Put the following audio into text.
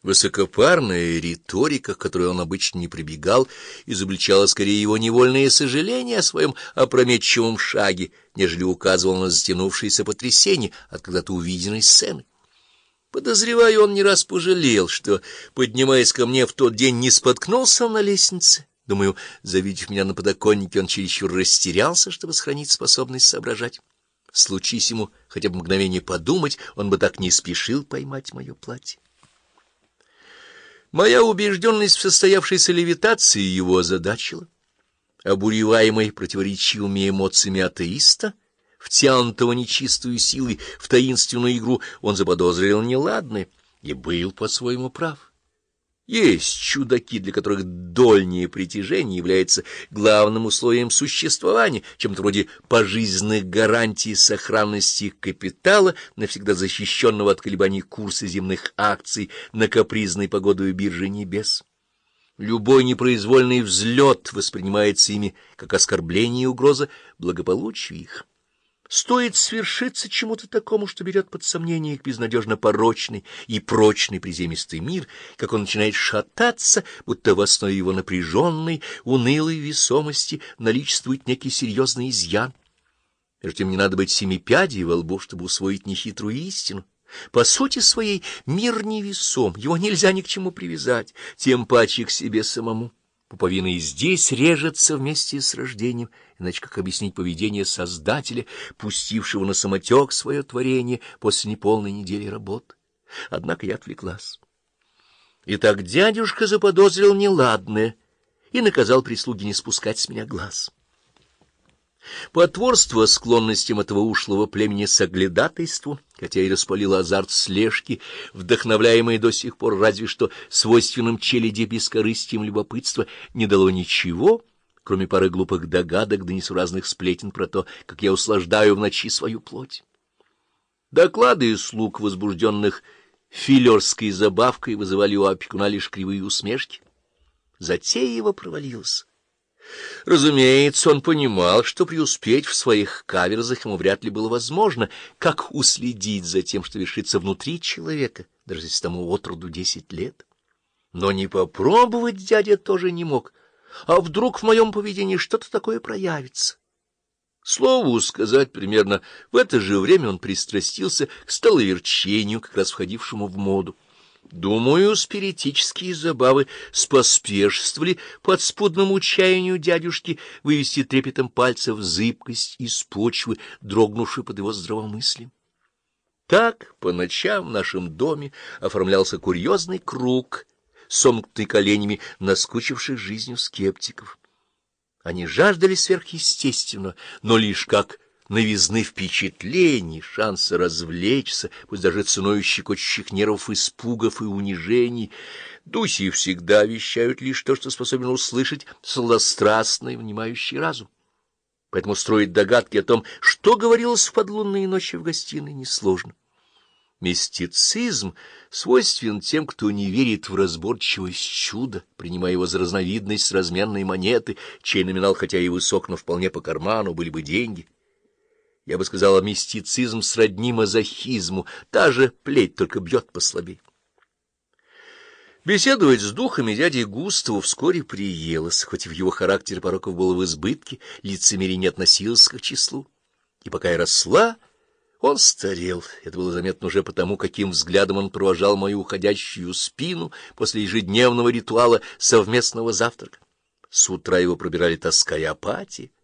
Высокопарная риторика, к которой он обычно не прибегал, изобличала скорее его невольное сожаление о своем опрометчивом шаге, нежели указывала на затянувшееся потрясение от когда-то увиденной сцены. Подозреваю, он не раз пожалел, что, поднимаясь ко мне в тот день, не споткнулся на лестнице. Думаю, завидев меня на подоконнике, он чересчур растерялся, чтобы сохранить способность соображать. Случись ему хотя бы мгновение подумать, он бы так не спешил поймать мое платье. Моя убежденность в состоявшейся левитации его озадачила. Обуреваемый противоречивыми эмоциями атеиста, втянутого нечистую силой в таинственную игру, он заподозрил неладное и был по-своему прав. Есть чудаки, для которых дольнее притяжение является главным условием существования, чем-то вроде пожизненных гарантий сохранности их капитала, навсегда защищенного от колебаний курса земных акций на капризной погодой биржи небес. Любой непроизвольный взлет воспринимается ими как оскорбление и угроза благополучию их. Стоит свершиться чему-то такому, что берет под сомнение их безнадежно порочный и прочный приземистый мир, как он начинает шататься, будто в основе его напряженной, унылой весомости наличествует некий серьезный изъян. Между тем не надо быть семипядей во лбу, чтобы усвоить нехитрую истину. По сути своей мир невесом, его нельзя ни к чему привязать, тем паче к себе самому. Пуповина и здесь режется вместе с рождением, иначе как объяснить поведение Создателя, пустившего на самотек свое творение после неполной недели работ? Однако я отвлеклась. Итак, дядюшка заподозрил неладное и наказал прислуге не спускать с меня глаз. Потворство склонностям этого ушлого племени соглядатайству, хотя и распалило азарт слежки, вдохновляемый до сих пор разве что свойственным челяди бескорыстием любопытства, не дало ничего, кроме пары глупых догадок да несуразных сплетен про то, как я услаждаю в ночи свою плоть. Доклады слуг, возбужденных филерской забавкой, вызывали у опекуна лишь кривые усмешки. Затея его провалилась. Разумеется, он понимал, что преуспеть в своих каверзах ему вряд ли было возможно, как уследить за тем, что вершится внутри человека, даже если тому от роду 10 лет. Но не попробовать дядя тоже не мог, а вдруг в моем поведении что-то такое проявится. Слову сказать, примерно в это же время он пристрастился к столоверчению, как раз входившему в моду. Думаю, спиритические забавы споспешствовали подспудному чаянию дядюшки вывести трепетом пальцев зыбкость из почвы, дрогнувшую под его здравомыслием. Так по ночам в нашем доме оформлялся курьезный круг, сомкнутый коленями наскучивших жизнью скептиков. Они жаждали сверхъестественного, но лишь как новизны впечатлений, шанса развлечься, пусть даже ценой щекочущих нервов испугов и унижений. Дуси всегда вещают лишь то, что способен услышать сладострастный, внимающий разум. Поэтому строить догадки о том, что говорилось в подлунные ночи в гостиной, несложно. Мистицизм свойствен тем, кто не верит в разборчивость чуда, принимая его за разновидность разменной монеты, чей номинал, хотя и высок, но вполне по карману, были бы деньги. Я бы сказала, мистицизм сродни мазохизму, та же плеть, только бьет послабее. Беседовать с духами дяди Густаву вскоре приелось, хоть в его характере пороков было в избытке, лицемерие не относилось к их числу. И пока я росла, он старел. Это было заметно уже потому, каким взглядом он провожал мою уходящую спину после ежедневного ритуала совместного завтрака. С утра его пробирали тоска и апатия.